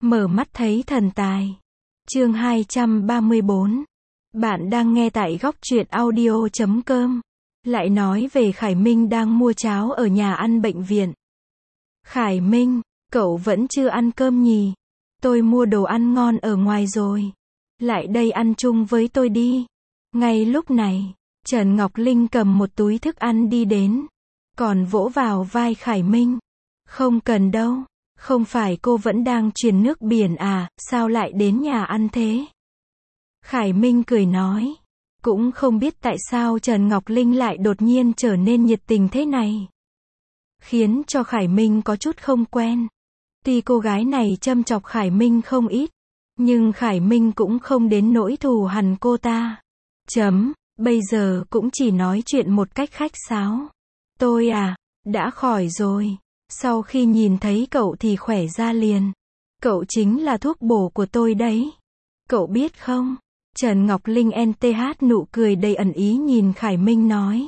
Mở mắt thấy thần tài. Chương 234. Bạn đang nghe tại góc truyện audio.com. Lại nói về Khải Minh đang mua cháo ở nhà ăn bệnh viện. Khải Minh, cậu vẫn chưa ăn cơm nhỉ? Tôi mua đồ ăn ngon ở ngoài rồi. Lại đây ăn chung với tôi đi. Ngay lúc này, Trần Ngọc Linh cầm một túi thức ăn đi đến. Còn vỗ vào vai Khải Minh. Không cần đâu. Không phải cô vẫn đang truyền nước biển à, sao lại đến nhà ăn thế? Khải Minh cười nói. Cũng không biết tại sao Trần Ngọc Linh lại đột nhiên trở nên nhiệt tình thế này. Khiến cho Khải Minh có chút không quen. Tuy cô gái này châm chọc Khải Minh không ít, nhưng Khải Minh cũng không đến nỗi thù hằn cô ta. Bây giờ cũng chỉ nói chuyện một cách khách sáo. Tôi à, đã khỏi rồi. Sau khi nhìn thấy cậu thì khỏe ra liền. Cậu chính là thuốc bổ của tôi đấy. Cậu biết không? Trần Ngọc Linh NTH nụ cười đầy ẩn ý nhìn Khải Minh nói.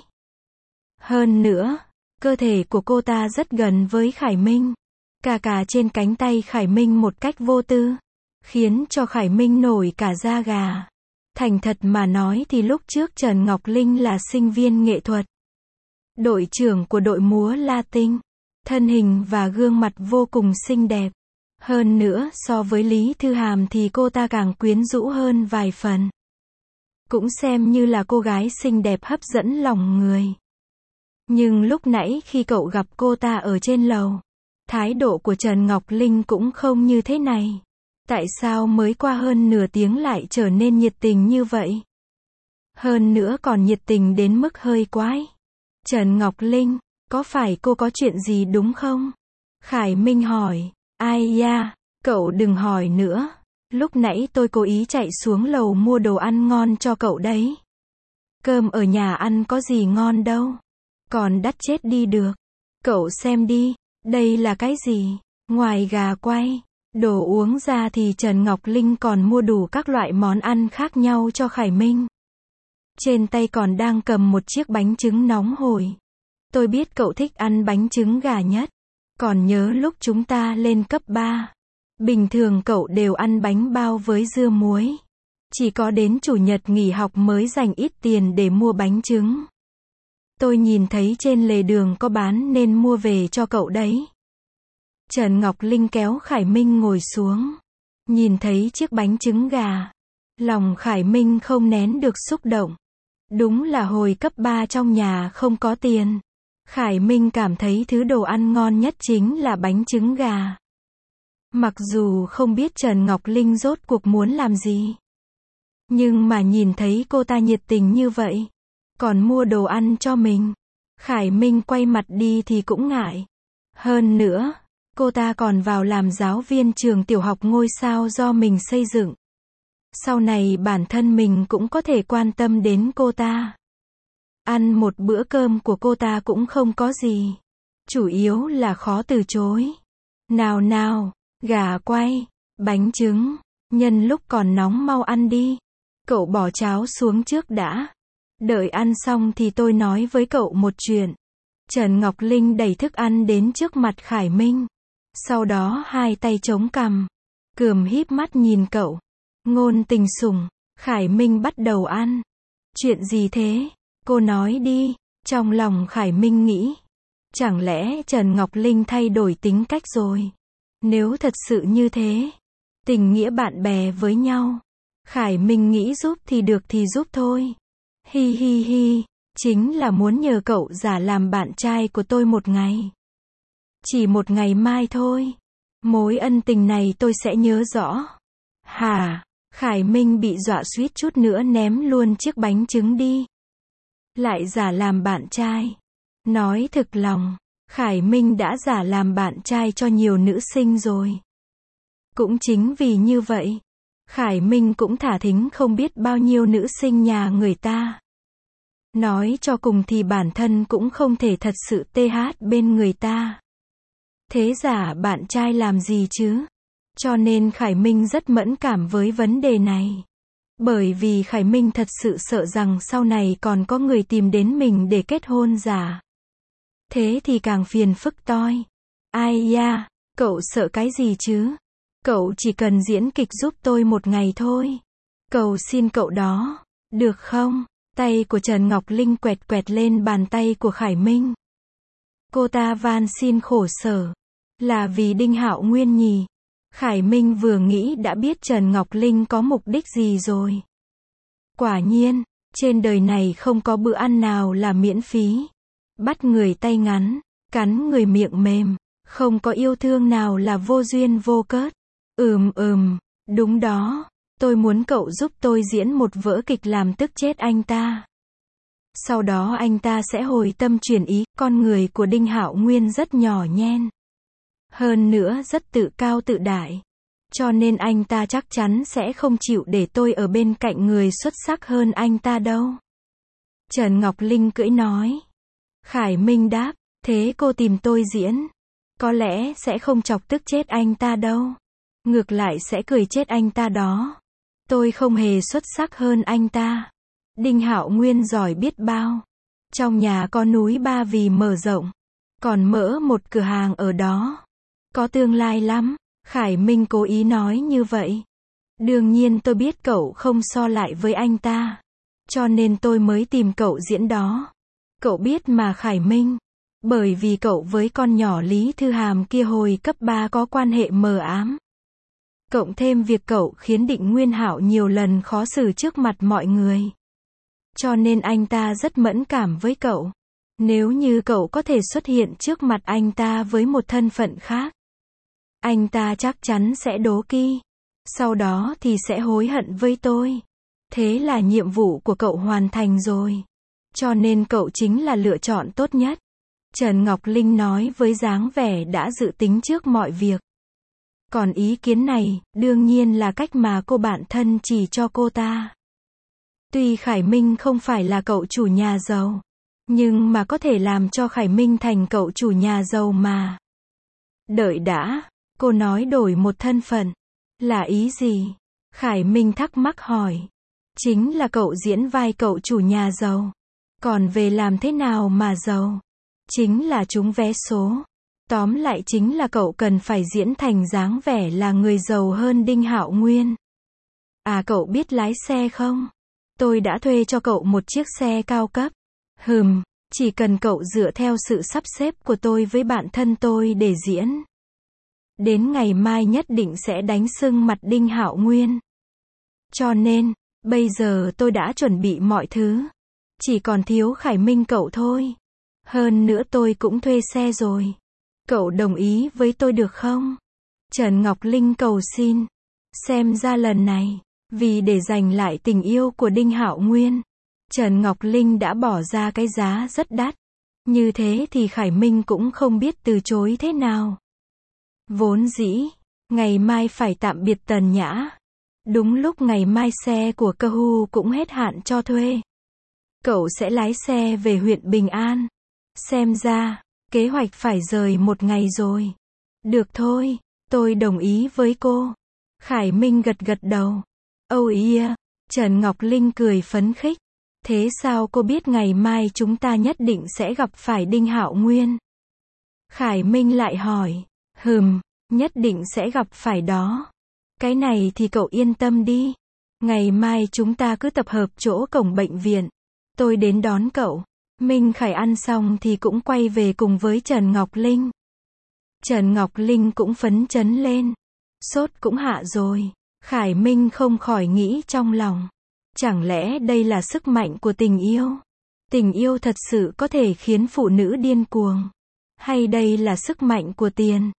Hơn nữa, cơ thể của cô ta rất gần với Khải Minh. Cà trên cánh tay Khải Minh một cách vô tư. Khiến cho Khải Minh nổi cả da gà. Thành thật mà nói thì lúc trước Trần Ngọc Linh là sinh viên nghệ thuật. Đội trưởng của đội múa Latin. Thân hình và gương mặt vô cùng xinh đẹp. Hơn nữa so với Lý Thư Hàm thì cô ta càng quyến rũ hơn vài phần. Cũng xem như là cô gái xinh đẹp hấp dẫn lòng người. Nhưng lúc nãy khi cậu gặp cô ta ở trên lầu, thái độ của Trần Ngọc Linh cũng không như thế này. Tại sao mới qua hơn nửa tiếng lại trở nên nhiệt tình như vậy? Hơn nữa còn nhiệt tình đến mức hơi quái. Trần Ngọc Linh, có phải cô có chuyện gì đúng không? Khải Minh hỏi. Ai da, cậu đừng hỏi nữa. Lúc nãy tôi cố ý chạy xuống lầu mua đồ ăn ngon cho cậu đấy. Cơm ở nhà ăn có gì ngon đâu. Còn đắt chết đi được. Cậu xem đi, đây là cái gì? Ngoài gà quay, đồ uống ra thì Trần Ngọc Linh còn mua đủ các loại món ăn khác nhau cho Khải Minh. Trên tay còn đang cầm một chiếc bánh trứng nóng hổi. Tôi biết cậu thích ăn bánh trứng gà nhất. Còn nhớ lúc chúng ta lên cấp 3. Bình thường cậu đều ăn bánh bao với dưa muối. Chỉ có đến chủ nhật nghỉ học mới dành ít tiền để mua bánh trứng. Tôi nhìn thấy trên lề đường có bán nên mua về cho cậu đấy. Trần Ngọc Linh kéo Khải Minh ngồi xuống. Nhìn thấy chiếc bánh trứng gà. Lòng Khải Minh không nén được xúc động. Đúng là hồi cấp 3 trong nhà không có tiền. Khải Minh cảm thấy thứ đồ ăn ngon nhất chính là bánh trứng gà. Mặc dù không biết Trần Ngọc Linh rốt cuộc muốn làm gì. Nhưng mà nhìn thấy cô ta nhiệt tình như vậy. Còn mua đồ ăn cho mình. Khải Minh quay mặt đi thì cũng ngại. Hơn nữa, cô ta còn vào làm giáo viên trường tiểu học ngôi sao do mình xây dựng. Sau này bản thân mình cũng có thể quan tâm đến cô ta. Ăn một bữa cơm của cô ta cũng không có gì. Chủ yếu là khó từ chối. Nào, gà quay, bánh trứng, nhân lúc còn nóng mau ăn đi. Cậu bỏ cháo xuống trước đã. Đợi ăn xong thì tôi nói với cậu một chuyện. Trần Ngọc Linh đẩy thức ăn đến trước mặt Khải Minh. Sau đó hai tay chống cằm. Cườm híp mắt nhìn cậu. Ngôn tình sủng. Khải Minh bắt đầu ăn. Chuyện gì thế? Cô nói đi. Trong lòng Khải Minh nghĩ. Chẳng lẽ Trần Ngọc Linh thay đổi tính cách rồi? Nếu thật sự như thế, tình nghĩa bạn bè với nhau, Khải Minh nghĩ giúp thì được thì giúp thôi. Hi, chính là muốn nhờ cậu giả làm bạn trai của tôi một ngày. Chỉ một ngày mai thôi. Mối ân tình này tôi sẽ nhớ rõ. Hả? Khải Minh bị dọa suýt chút nữa ném luôn chiếc bánh trứng đi. Lại giả làm bạn trai. Nói thực lòng, Khải Minh đã giả làm bạn trai cho nhiều nữ sinh rồi. Cũng chính vì như vậy, Khải Minh cũng thả thính không biết bao nhiêu nữ sinh nhà người ta. Nói cho cùng thì bản thân cũng không thể thật sự TH bên người ta. Thế giả bạn trai làm gì chứ? Cho nên Khải Minh rất mẫn cảm với vấn đề này. Bởi vì Khải Minh thật sự sợ rằng sau này còn có người tìm đến mình để kết hôn giả. Thế thì càng phiền phức toi. Ai da, cậu sợ cái gì chứ? Cậu chỉ cần diễn kịch giúp tôi một ngày thôi. Cầu xin cậu đó. Được không? Tay của Trần Ngọc Linh quẹt quẹt lên bàn tay của Khải Minh. Cô ta van xin khổ sở. Là vì Đinh Hạo Nguyên nhỉ? Khải Minh vừa nghĩ đã biết Trần Ngọc Linh có mục đích gì rồi. Quả nhiên, trên đời này không có bữa ăn nào là miễn phí. Bắt người tay ngắn, cắn người miệng mềm. Không có yêu thương nào là vô duyên vô cớ. Đúng đó. Tôi muốn cậu giúp tôi diễn một vở kịch làm tức chết anh ta. Sau đó anh ta sẽ hồi tâm chuyển ý. Con người của Đinh Hạo Nguyên rất nhỏ nhen. Hơn nữa rất tự cao tự đại. Cho nên anh ta chắc chắn sẽ không chịu để tôi ở bên cạnh người xuất sắc hơn anh ta đâu. Trần Ngọc Linh cưỡi nói. Khải Minh đáp, thế cô tìm tôi diễn. Có lẽ sẽ không chọc tức chết anh ta đâu. Ngược lại sẽ cười chết anh ta đó. Tôi không hề xuất sắc hơn anh ta. Đinh Hạo Nguyên giỏi biết bao. Trong nhà có núi Ba Vì mở rộng. Còn mở một cửa hàng ở đó. Có tương lai lắm. Khải Minh cố ý nói như vậy. Đương nhiên tôi biết cậu không so lại với anh ta. Cho nên tôi mới tìm cậu diễn đó. Cậu biết mà Khải Minh. Bởi vì cậu với con nhỏ Lý Thư Hàm kia hồi cấp 3 có quan hệ mờ ám. Cộng thêm việc cậu khiến Định Nguyên Hạo nhiều lần khó xử trước mặt mọi người. Cho nên anh ta rất mẫn cảm với cậu. Nếu như cậu có thể xuất hiện trước mặt anh ta với một thân phận khác, anh ta chắc chắn sẽ đố kỵ. Sau đó thì sẽ hối hận với tôi. Thế là nhiệm vụ của cậu hoàn thành rồi. Cho nên cậu chính là lựa chọn tốt nhất. Trần Ngọc Linh nói với dáng vẻ đã dự tính trước mọi việc. Còn ý kiến này, đương nhiên là cách mà cô bạn thân chỉ cho cô ta. Tuy Khải Minh không phải là cậu chủ nhà giàu, nhưng mà có thể làm cho Khải Minh thành cậu chủ nhà giàu mà. Đợi đã, cô nói đổi một thân phận. Là ý gì? Khải Minh thắc mắc hỏi. Chính là cậu diễn vai cậu chủ nhà giàu. Còn về làm thế nào mà giàu? Chính là trúng vé số. Tóm lại chính là cậu cần phải diễn thành dáng vẻ là người giàu hơn Đinh Hạo Nguyên. À cậu biết lái xe không? Tôi đã thuê cho cậu một chiếc xe cao cấp. Chỉ cần cậu dựa theo sự sắp xếp của tôi với bạn thân tôi để diễn. Đến ngày mai nhất định sẽ đánh sưng mặt Đinh Hạo Nguyên. Cho nên, bây giờ tôi đã chuẩn bị mọi thứ. Chỉ còn thiếu Khải Minh cậu thôi. Hơn nữa tôi cũng thuê xe rồi. Cậu đồng ý với tôi được không? Trần Ngọc Linh cầu xin. Xem ra lần này, vì để giành lại tình yêu của Đinh Hạo Nguyên, Trần Ngọc Linh đã bỏ ra cái giá rất đắt. Như thế thì Khải Minh cũng không biết từ chối thế nào. Vốn dĩ, ngày mai phải tạm biệt Tần Nhã. Đúng lúc ngày mai xe của Cơ Hu cũng hết hạn cho thuê. Cậu sẽ lái xe về huyện Bình An. Xem ra, kế hoạch phải rời một ngày rồi. Được thôi, tôi đồng ý với cô. Khải Minh gật gật đầu. Oh yeah, Trần Ngọc Linh cười phấn khích. Thế sao cô biết ngày mai chúng ta nhất định sẽ gặp phải Đinh Hạo Nguyên? Khải Minh lại hỏi. Nhất định sẽ gặp phải đó. Cái này thì cậu yên tâm đi. Ngày mai chúng ta cứ tập hợp chỗ cổng bệnh viện. Tôi đến đón cậu. Minh Khải ăn xong thì cũng quay về cùng với Trần Ngọc Linh. Trần Ngọc Linh cũng phấn chấn lên. Sốt cũng hạ rồi. Khải Minh không khỏi nghĩ trong lòng. Chẳng lẽ đây là sức mạnh của tình yêu? Tình yêu thật sự có thể khiến phụ nữ điên cuồng. Hay đây là sức mạnh của tiền?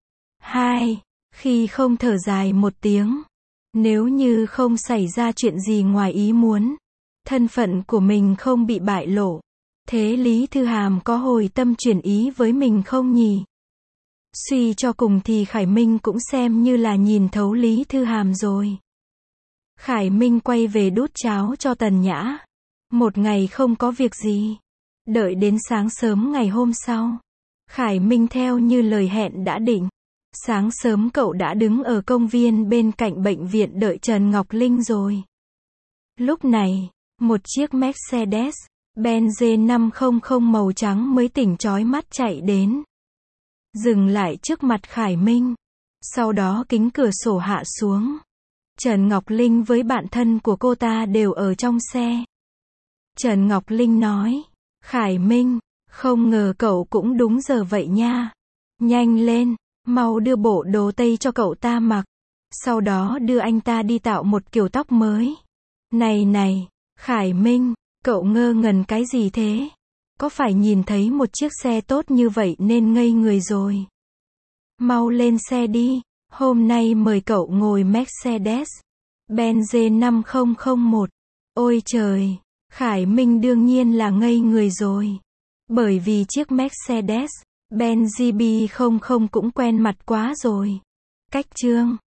Khi không thở dài một tiếng. Nếu như không xảy ra chuyện gì ngoài ý muốn, thân phận của mình không bị bại lộ, thế Lý Thư Hàm có hồi tâm chuyển ý với mình không nhỉ? Suy cho cùng thì Khải Minh cũng xem như là nhìn thấu Lý Thư Hàm rồi. Khải Minh quay về đút cháo cho Tần Nhã. Một ngày không có việc gì. Đợi đến sáng sớm ngày hôm sau, Khải Minh theo như lời hẹn đã định. Sáng sớm cậu đã đứng ở công viên bên cạnh bệnh viện đợi Trần Ngọc Linh rồi. Lúc này, một chiếc Mercedes-Benz G500 màu trắng mới tỉnh chói mắt chạy đến. Dừng lại trước mặt Khải Minh. Sau đó kính cửa sổ hạ xuống. Trần Ngọc Linh với bạn thân của cô ta đều ở trong xe. Trần Ngọc Linh nói, Khải Minh, không ngờ cậu cũng đúng giờ vậy nha. Nhanh lên, mau đưa bộ đồ tây cho cậu ta mặc. Sau đó đưa anh ta đi tạo một kiểu tóc mới. Này này, Khải Minh, cậu ngơ ngẩn cái gì thế? Có phải nhìn thấy một chiếc xe tốt như vậy nên ngây người rồi? Mau lên xe đi, hôm nay mời cậu ngồi Mercedes-Benz G5001. Ôi trời, Khải Minh đương nhiên là ngây người rồi. Bởi vì chiếc Mercedes-Benz GB00 cũng quen mặt quá rồi. Cách chương